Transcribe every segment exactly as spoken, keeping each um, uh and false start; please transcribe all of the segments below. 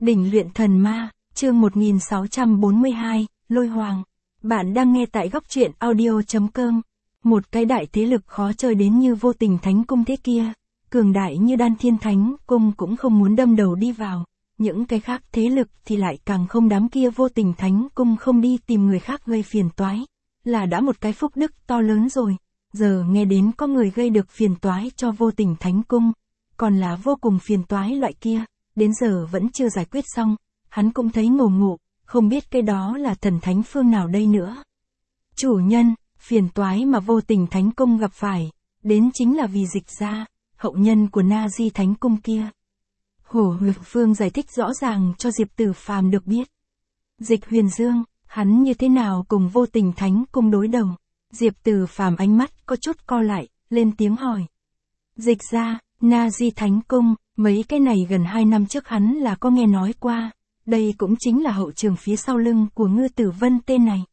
Đỉnh luyện thần ma, chương một nghìn sáu trăm bốn mươi hai, Lôi Hoàng. Bạn đang nghe tại góc truyện audio.com. Một cái đại thế lực khó chơi đến như Vô Tình Thánh Cung thế kia, cường đại như Đan Thiên Thánh Cung cũng không muốn đâm đầu đi vào, những cái khác thế lực thì lại càng không, đám kia Vô Tình Thánh Cung không đi tìm người khác gây phiền toái, là đã một cái phúc đức to lớn rồi. Giờ nghe đến có người gây được phiền toái cho Vô Tình Thánh Cung, còn là vô cùng phiền toái loại kia, đến giờ vẫn chưa giải quyết xong, hắn cũng thấy ngổ ngộ, không biết cái đó là thần thánh phương nào đây nữa. Chủ nhân, phiền toái mà Vô Tình Thánh Cung gặp phải, đến chính là vì Dịch Gia, hậu nhân của Na Di Thánh Cung kia. Hổ Huyền Phương giải thích rõ ràng cho Diệp Tử Phàm được biết. Dịch Huyền Dương, hắn như thế nào cùng Vô Tình Thánh Cung đối đầu? Diệp Tử Phàm ánh mắt có chút co lại, lên tiếng hỏi. Dịch Gia, Na Di Thánh Cung, mấy cái này gần hai năm trước hắn là có nghe nói qua, đây cũng chính là hậu trường phía sau lưng của Ngư Tử Vân tên này.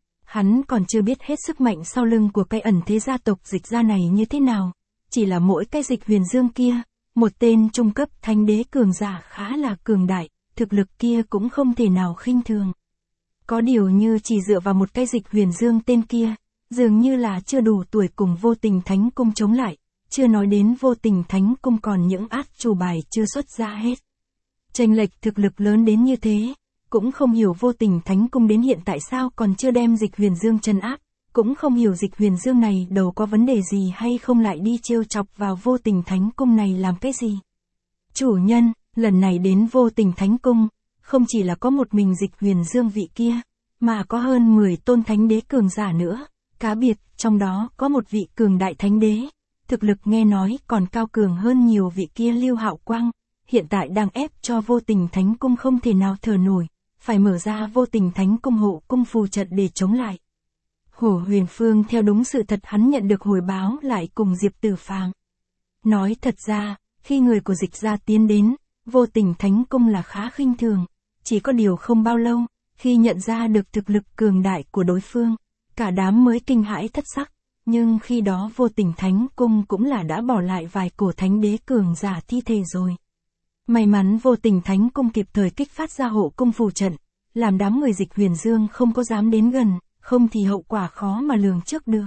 Hắn còn chưa biết hết sức mạnh sau lưng của cái ẩn thế gia tộc Dịch Gia này như thế nào, chỉ là mỗi cái Dịch Huyền Dương kia, một tên trung cấp thánh đế cường giả khá là cường đại, thực lực kia cũng không thể nào khinh thường. Có điều như chỉ dựa vào một cái Dịch Huyền Dương tên kia, dường như là chưa đủ tuổi cùng Vô Tình Thánh Cung chống lại, chưa nói đến Vô Tình Thánh Cung còn những át chủ bài chưa xuất ra hết. Chênh lệch thực lực lớn đến như thế, cũng không hiểu Vô Tình Thánh Cung đến hiện tại sao còn chưa đem Dịch Huyền Dương trấn áp, cũng không hiểu Dịch Huyền Dương này đầu có vấn đề gì hay không lại đi trêu chọc vào Vô Tình Thánh Cung này làm cái gì. Chủ nhân, lần này đến Vô Tình Thánh Cung, không chỉ là có một mình Dịch Huyền Dương vị kia, mà có hơn mười tôn thánh đế cường giả nữa, cá biệt, trong đó có một vị cường đại thánh đế, thực lực nghe nói còn cao cường hơn nhiều vị kia Lưu Hạo Quang, hiện tại đang ép cho Vô Tình Thánh Cung không thể nào thở nổi, phải mở ra Vô Tình Thánh Cung hộ cung phù trận để chống lại. Hổ Huyền Phương theo đúng sự thật hắn nhận được hồi báo lại cùng Diệp Tử Phàm. Nói thật ra, khi người của Dịch Gia tiến đến, Vô Tình Thánh Cung là khá khinh thường, chỉ có điều không bao lâu, khi nhận ra được thực lực cường đại của đối phương, cả đám mới kinh hãi thất sắc, nhưng khi đó Vô Tình Thánh Cung cũng là đã bỏ lại vài cổ thánh đế cường giả thi thể rồi. May mắn Vô Tình Thánh Cung kịp thời kích phát ra hộ cung phù trận, làm đám người Dịch Huyền Dương không có dám đến gần, không thì hậu quả khó mà lường trước được.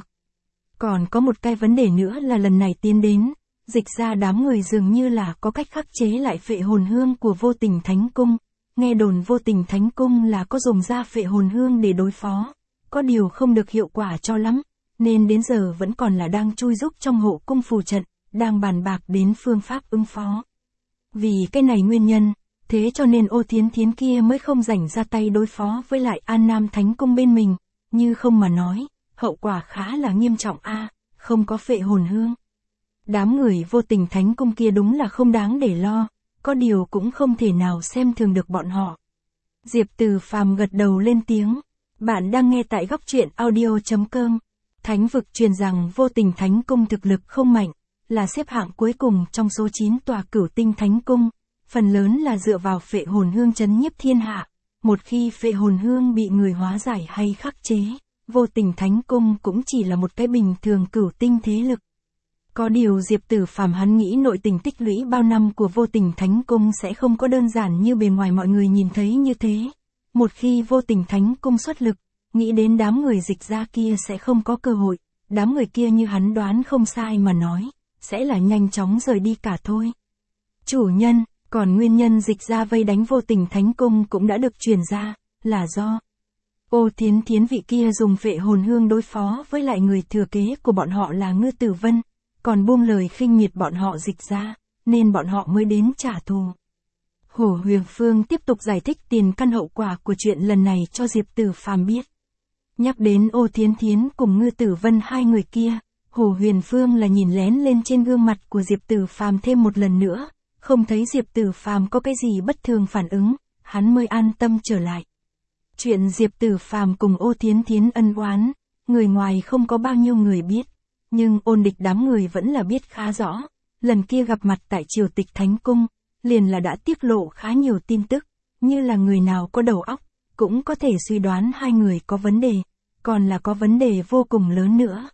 Còn có một cái vấn đề nữa là lần này tiến đến, Dịch Gia đám người dường như là có cách khắc chế lại phệ hồn hương của Vô Tình Thánh Cung, nghe đồn Vô Tình Thánh Cung là có dùng ra phệ hồn hương để đối phó, có điều không được hiệu quả cho lắm, nên đến giờ vẫn còn là đang chui giúp trong hộ cung phù trận, đang bàn bạc đến phương pháp ứng phó. Vì cái này nguyên nhân, thế cho nên Ô Thiến Thiến kia mới không rảnh ra tay đối phó với lại An Nam Thánh Cung bên mình, như không mà nói, hậu quả khá là nghiêm trọng a, không có phệ hồn hương. Đám người Vô Tình Thánh Cung kia đúng là không đáng để lo, có điều cũng không thể nào xem thường được bọn họ. Diệp Tử Phàm gật đầu lên tiếng, bạn đang nghe tại góc truyện audio.com. Thánh vực truyền rằng Vô Tình Thánh Cung thực lực không mạnh, là xếp hạng cuối cùng trong số chín tòa Cửu Tinh Thánh Cung, phần lớn là dựa vào phệ hồn hương trấn nhiếp thiên hạ, một khi phệ hồn hương bị người hóa giải hay khắc chế, Vô Tình Thánh Cung cũng chỉ là một cái bình thường cửu tinh thế lực. Có điều Diệp Tử Phàm hắn nghĩ nội tình tích lũy bao năm của Vô Tình Thánh Cung sẽ không có đơn giản như bề ngoài mọi người nhìn thấy như thế. Một khi Vô Tình Thánh Cung xuất lực, nghĩ đến đám người Dịch Gia kia sẽ không có cơ hội, đám người kia như hắn đoán không sai mà nói, sẽ là nhanh chóng rời đi cả thôi. Chủ nhân, còn nguyên nhân Dịch Gia vây đánh Vô Tình Thánh Cung cũng đã được truyền ra, là do Ô Thiến Thiến vị kia dùng phệ hồn hương đối phó với lại người thừa kế của bọn họ là Ngư Tử Vân, còn buông lời khinh miệt bọn họ Dịch Gia, nên bọn họ mới đến trả thù. Hổ Huyền Phương tiếp tục giải thích tiền căn hậu quả của chuyện lần này cho Diệp Tử Phàm biết. Nhắc đến Ô Thiến Thiến cùng Ngư Tử Vân hai người kia, Hổ Huyền Phương là nhìn lén lên trên gương mặt của Diệp Tử Phàm thêm một lần nữa, không thấy Diệp Tử Phàm có cái gì bất thường phản ứng, hắn mới an tâm trở lại. Chuyện Diệp Tử Phàm cùng Ô Thiến Thiến ân oán, người ngoài không có bao nhiêu người biết, nhưng ôn địch đám người vẫn là biết khá rõ, lần kia gặp mặt tại Triều Tịch Thánh Cung, liền là đã tiết lộ khá nhiều tin tức, như là người nào có đầu óc, cũng có thể suy đoán hai người có vấn đề, còn là có vấn đề vô cùng lớn nữa.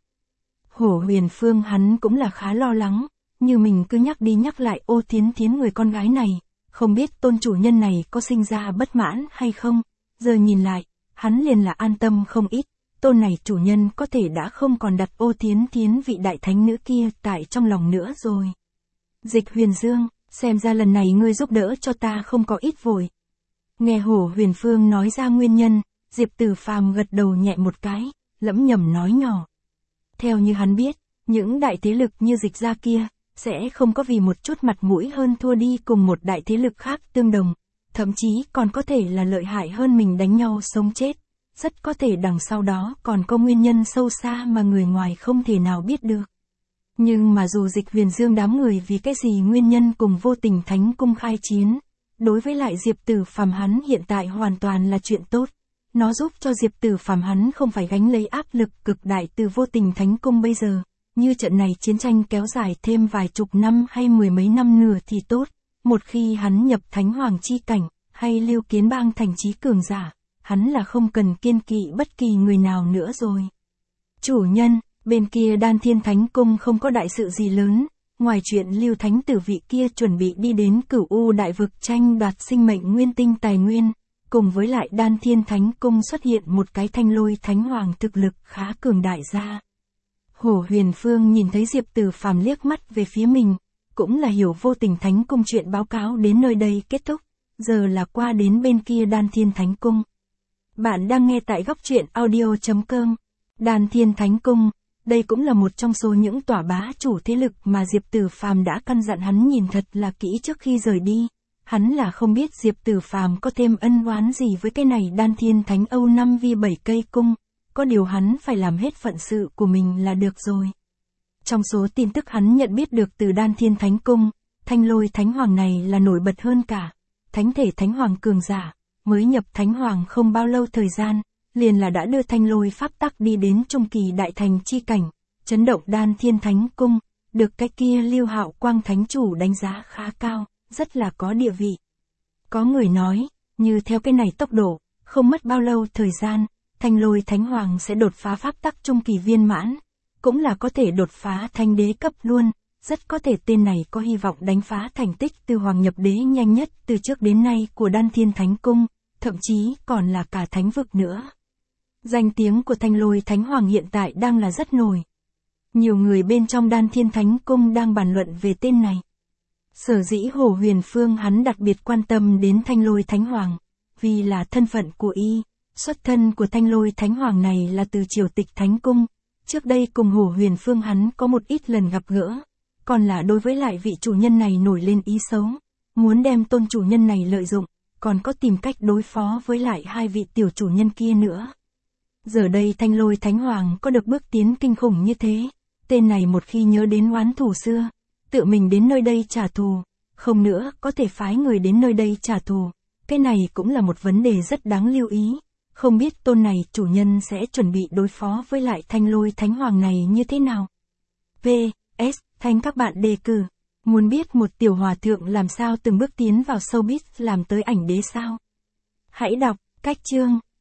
Hổ Huyền Phương hắn cũng là khá lo lắng, như mình cứ nhắc đi nhắc lại Ô Thiến Thiến người con gái này, không biết tôn chủ nhân này có sinh ra bất mãn hay không, giờ nhìn lại, hắn liền là an tâm không ít, tôn này chủ nhân có thể đã không còn đặt Ô Thiến Thiến vị đại thánh nữ kia tại trong lòng nữa rồi. Dịch Huyền Dương, xem ra lần này ngươi giúp đỡ cho ta không có ít vội. Nghe Hổ Huyền Phương nói ra nguyên nhân, Diệp Tử Phàm gật đầu nhẹ một cái, lẩm nhẩm nói nhỏ. Theo như hắn biết, những đại thế lực như Dịch gia kia, sẽ không có vì một chút mặt mũi hơn thua đi cùng một đại thế lực khác tương đồng, thậm chí còn có thể là lợi hại hơn mình đánh nhau sống chết, rất có thể đằng sau đó còn có nguyên nhân sâu xa mà người ngoài không thể nào biết được. Nhưng mà dù Dịch Huyền Dương đám người vì cái gì nguyên nhân cùng Vô Tình Thánh Cung khai chiến, đối với lại Diệp Tử Phàm hắn hiện tại hoàn toàn là chuyện tốt. Nó giúp cho Diệp Tử Phàm hắn không phải gánh lấy áp lực cực đại từ Vô Tình Thánh Cung bây giờ, như trận này chiến tranh kéo dài thêm vài chục năm hay mười mấy năm nữa thì tốt, một khi hắn nhập Thánh Hoàng chi cảnh, hay Lưu Kiến Bang thành chí cường giả, hắn là không cần kiên kỵ bất kỳ người nào nữa rồi. Chủ nhân, bên kia Đan Thiên Thánh Cung không có đại sự gì lớn, ngoài chuyện Lưu Thánh Tử vị kia chuẩn bị đi đến Cửu U Đại Vực tranh đoạt sinh mệnh nguyên tinh tài nguyên, cùng với lại Đan Thiên Thánh Cung xuất hiện một cái Thanh Lôi Thánh Hoàng thực lực khá cường đại ra. Hổ Huyền Phương nhìn thấy Diệp Tử Phàm liếc mắt về phía mình, cũng là hiểu Vô Tình Thánh Cung chuyện báo cáo đến nơi đây kết thúc, giờ là qua đến bên kia Đan Thiên Thánh Cung. Bạn đang nghe tại góc truyện audio chấm com. Đan Thiên Thánh Cung, đây cũng là một trong số những tòa bá chủ thế lực mà Diệp Tử Phàm đã căn dặn hắn nhìn thật là kỹ trước khi rời đi. Hắn là không biết Diệp Tử Phàm có thêm ân oán gì với cái này Đan Thiên Thánh Âu năm vi bảy cây cung, có điều hắn phải làm hết phận sự của mình là được rồi. Trong số tin tức hắn nhận biết được từ Đan Thiên Thánh Cung, Thanh Lôi Thánh Hoàng này là nổi bật hơn cả, thánh thể Thánh Hoàng cường giả, mới nhập Thánh Hoàng không bao lâu thời gian, liền là đã đưa Thanh Lôi pháp tắc đi đến trung kỳ đại thành chi cảnh, chấn động Đan Thiên Thánh Cung, được cái kia Lưu Hạo Quang Thánh Chủ đánh giá khá cao, rất là có địa vị. Có người nói, như theo cái này tốc độ, không mất bao lâu thời gian, Thanh Lôi Thánh Hoàng sẽ đột phá pháp tắc trung kỳ viên mãn, cũng là có thể đột phá thanh đế cấp luôn, rất có thể tên này có hy vọng đánh phá thành tích từ hoàng nhập đế nhanh nhất từ trước đến nay của Đan Thiên Thánh Cung, thậm chí còn là cả thánh vực nữa. Danh tiếng của Thanh Lôi Thánh Hoàng hiện tại đang là rất nổi. Nhiều người bên trong Đan Thiên Thánh Cung đang bàn luận về tên này. Sở dĩ Hổ Huyền Phương hắn đặc biệt quan tâm đến Thanh Lôi Thánh Hoàng, vì là thân phận của y, xuất thân của Thanh Lôi Thánh Hoàng này là từ triều tịch Thánh Cung, trước đây cùng Hổ Huyền Phương hắn có một ít lần gặp gỡ, còn là đối với lại vị chủ nhân này nổi lên ý xấu, muốn đem tôn chủ nhân này lợi dụng, còn có tìm cách đối phó với lại hai vị tiểu chủ nhân kia nữa. Giờ đây Thanh Lôi Thánh Hoàng có được bước tiến kinh khủng như thế, tên này một khi nhớ đến oán thù xưa, tự mình đến nơi đây trả thù, không nữa có thể phái người đến nơi đây trả thù, cái này cũng là một vấn đề rất đáng lưu ý, không biết tôn này chủ nhân sẽ chuẩn bị đối phó với lại Thanh Lôi Thánh Hoàng này như thế nào. pê ét Thanh các bạn đề cử, muốn biết một tiểu hòa thượng làm sao từng bước tiến vào showbiz làm tới ảnh đế sao? Hãy đọc, cách chương.